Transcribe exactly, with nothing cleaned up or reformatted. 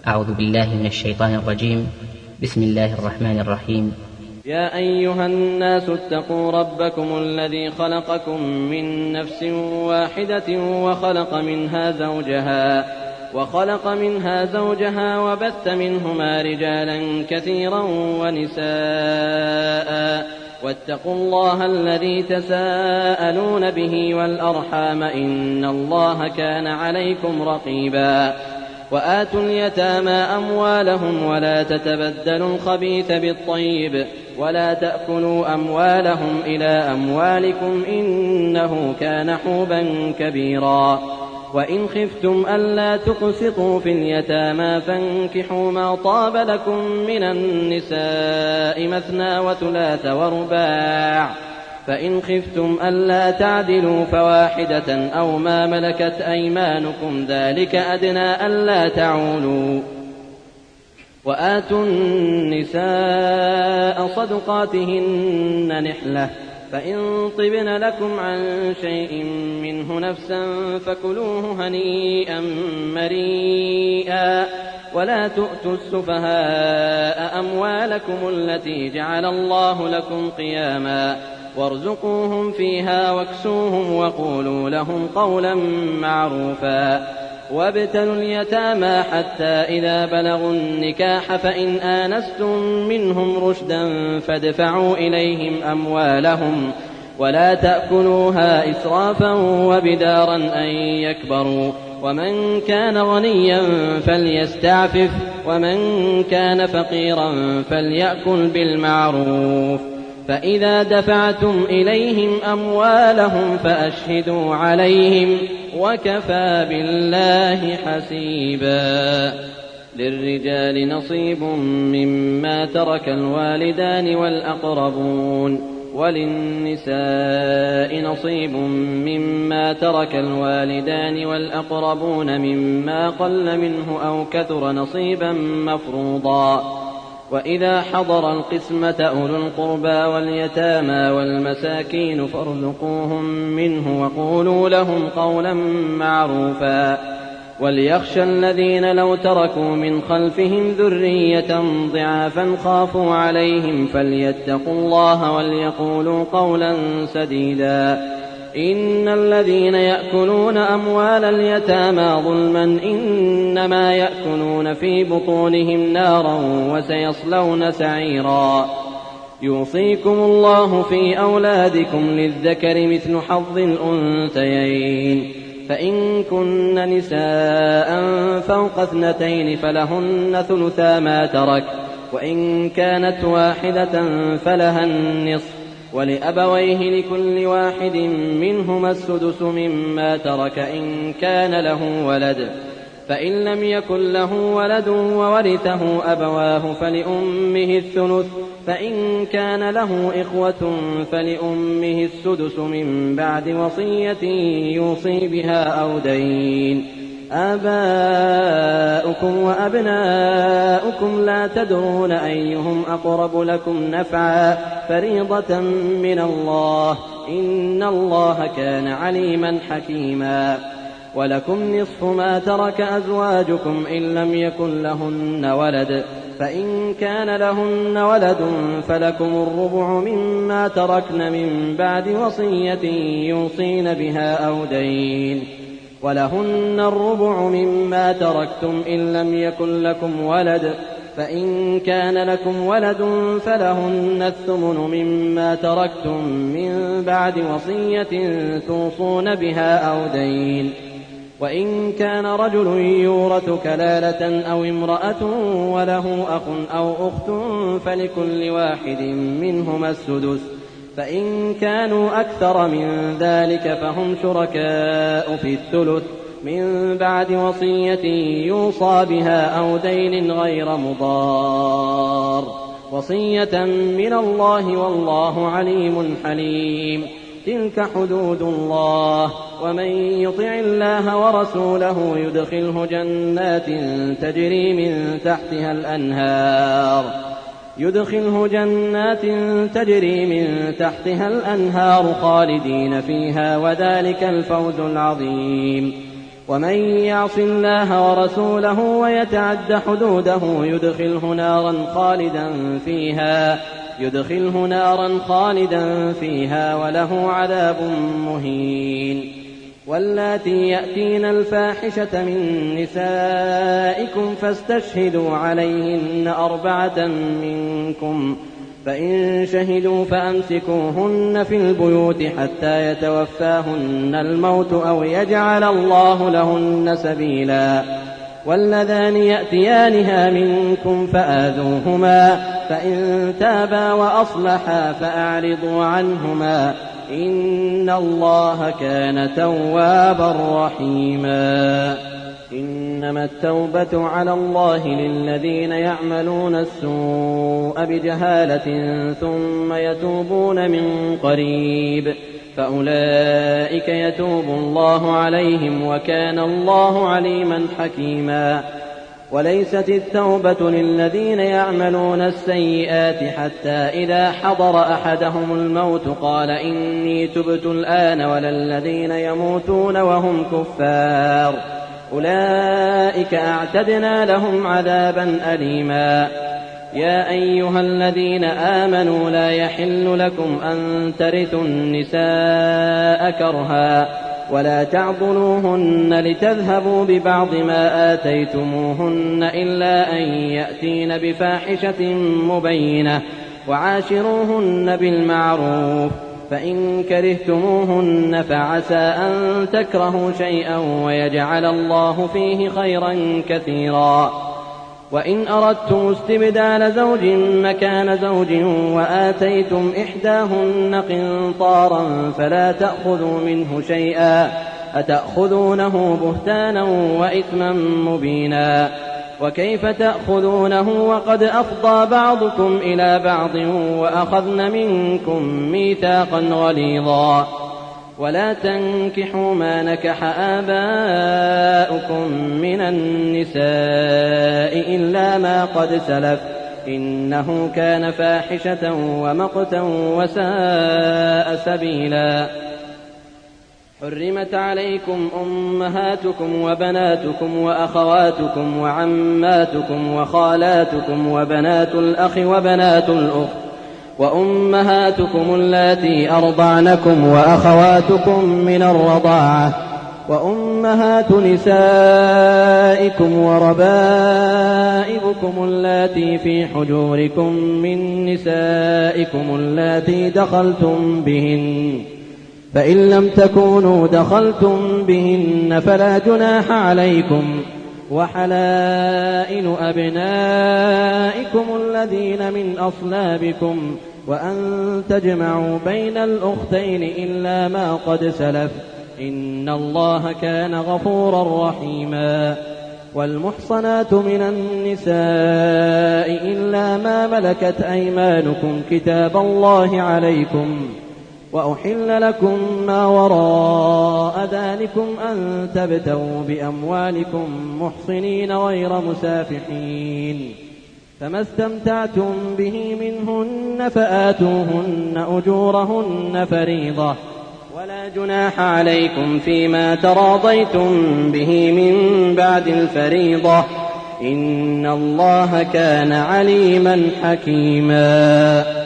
أعوذ بالله من الشيطان الرجيم. بسم الله الرحمن الرحيم. يا أيها الناس اتقوا ربكم الذي خلقكم من نفس واحدة وخلق منها زوجها وخلق منها زوجها وبث منهما رجالا كثيرا ونساء، واتقوا الله الذي تساءلون به والأرحام إن الله كان عليكم رقيبا. وآتوا اليتامى أموالهم ولا تتبدلوا الخبيث بالطيب ولا تأكلوا أموالهم إلى أموالكم إنه كان حوبا كبيرا. وإن خفتم ألا تقسطوا في اليتامى فانكحوا ما طاب لكم من النساء مثنى وثلاث ورباع، فإن خفتم ألا تعدلوا فواحدة أو ما ملكت أيمانكم ذلك أدنى ألا تعولوا. وآتوا النساء صدقاتهن نحلة، فإن طبن لكم عن شيء منه نفسا فكلوه هنيئا مريئا. ولا تؤتوا السفهاء أموالكم التي جعل الله لكم قياما وارزقوهم فيها واكسوهم وقولوا لهم قولا معروفا. وابتلوا اليتامى حتى إذا بلغوا النكاح فإن آنستم منهم رشدا فادفعوا إليهم أموالهم ولا تأكلوها إسرافا وبدارا أن يكبروا. ومن كان غنيا فليستعفف ومن كان فقيرا فليأكل بالمعروف. فإذا دفعتم إليهم أموالهم فأشهدوا عليهم وكفى بالله حسيبا. للرجال نصيب مما ترك الوالدان والأقربون وللنساء نصيب مما ترك الوالدان والأقربون مما قل منه أو كثر نصيبا مفروضا. وإذا حضر القسمة أولو القربى واليتامى والمساكين فارزقوهم منه وقولوا لهم قولا معروفا. وليخشى الذين لو تركوا من خلفهم ذرية ضعافا خافوا عليهم فليتقوا الله وليقولوا قولا سديدا. إن الذين يأكلون أموال اليتامى ظلما إنما يأكلون في بطونهم نارا وسيصلون سعيرا. يوصيكم الله في أولادكم للذكر مثل حظ الأنثيين، فإن كن نساء فوق اثنتين فلهن ثلثا ما ترك، وإن كانت واحدة فلها النصف، ولأبويه لكل واحد منهما السدس مما ترك إن كان له ولد، فإن لم يكن له ولد وورثه أبواه فلأمه الثلث، فإن كان له إخوة فلأمه السدس من بعد وصية يوصي بها أو دين. آباؤكم وأبناؤكم لا تدرون أيهم أقرب لكم نفعا فريضة من الله إن الله كان عليما حكيما. ولكم نصف ما ترك أزواجكم إن لم يكن لهن ولد، فإن كان لهن ولد فلكم الربع مما تركن من بعد وصية يوصين بها أو دين. ولهن الربع مما تركتم إن لم يكن لكم ولد، فإن كان لكم ولد فلهن الثمن مما تركتم من بعد وصية توصون بها أو دين. وإن كان رجل يورث كلالة أو امرأة وله أخ أو أخت فلكل واحد منهما السدس، فإن كانوا أكثر من ذلك فهم شركاء في الثلث من بعد وصية يوصى بها أو دين غير مضار، وصية من الله والله عليم حليم. تلك حدود الله، ومن يطع الله ورسوله يدخله جنات تجري من تحتها الأنهار يدخله جنات تجري من تحتها الأنهار خالدين فيها وذلك الفوز العظيم. ومن يعص الله ورسوله ويتعد حدوده يدخله نارا خالدا فيها يدخله نارا خالدا فيها وله عذاب مهين. واللاتي يأتين الفاحشة من نسائكم فاستشهدوا عليهن أربعة منكم، فإن شهدوا فأمسكوهن في البيوت حتى يتوفاهن الموت أو يجعل الله لهن سبيلا. واللذان يأتيانها منكم فآذوهما، فإن تابا وأصلحا فأعرضوا عنهما، إن الله كان توابا رحيما. إنما التوبة على الله للذين يعملون السوء بجهالة ثم يتوبون من قريب فأولئك يتوب الله عليهم وكان الله عليما حكيما. وليست التوبة للذين يعملون السيئات حتى إذا حضر أحدهم الموت قال إني تبت الآن، ولا الذين يموتون وهم كفار أولئك أعتدنا لهم عذابا أليما. يا أيها الذين آمنوا لا يحل لكم أن ترثوا النساء كرها ولا تعضلوهن لتذهبوا ببعض ما آتيتموهن إلا أن يأتين بفاحشة مبينة وعاشروهن بالمعروف، فإن كرهتموهن فعسى أن تكرهوا شيئا ويجعل الله فيه خيرا كثيرا. وإن أردتم استبدال زوج مكان زوج وآتيتم إحداهن قنطارا فلا تأخذوا منه شيئا، أتأخذونه بهتانا وإثما مبينا. وكيف تأخذونه وقد أفضى بعضكم إلى بعض وأخذن منكم ميثاقا غليظا. ولا تنكحوا ما نكح آباؤكم من النساء إلا ما قد سلف إنه كان فاحشة ومقتا وساء سبيلا. حرمت عليكم أمهاتكم وبناتكم وأخواتكم وعماتكم وخالاتكم وبنات الأخ وبنات الأخت وأمهاتكم اللاتي أرضعنكم وأخواتكم من الرضاعة وأمهات نسائكم وربائبكم اللاتي في حجوركم من نسائكم اللاتي دخلتم بهن، فإن لم تكونوا دخلتم بهن فلا جناح عليكم، وحلائل أبنائكم الذين من أصلابكم، وأن تجمعوا بين الأختين إلا ما قد سلف إن الله كان غفورا رحيما. والمحصنات من النساء إلا ما ملكت أيمانكم كتاب الله عليكم، وأحل لكم ما وراء ذلكم أن تبتغوا بأموالكم محصنين غير مسافحين، فما استمتعتم به منهن فآتوهن أجورهن فريضة، ولا جناح عليكم فيما تراضيتم به من بعد الفريضة إن الله كان عليما حكيما.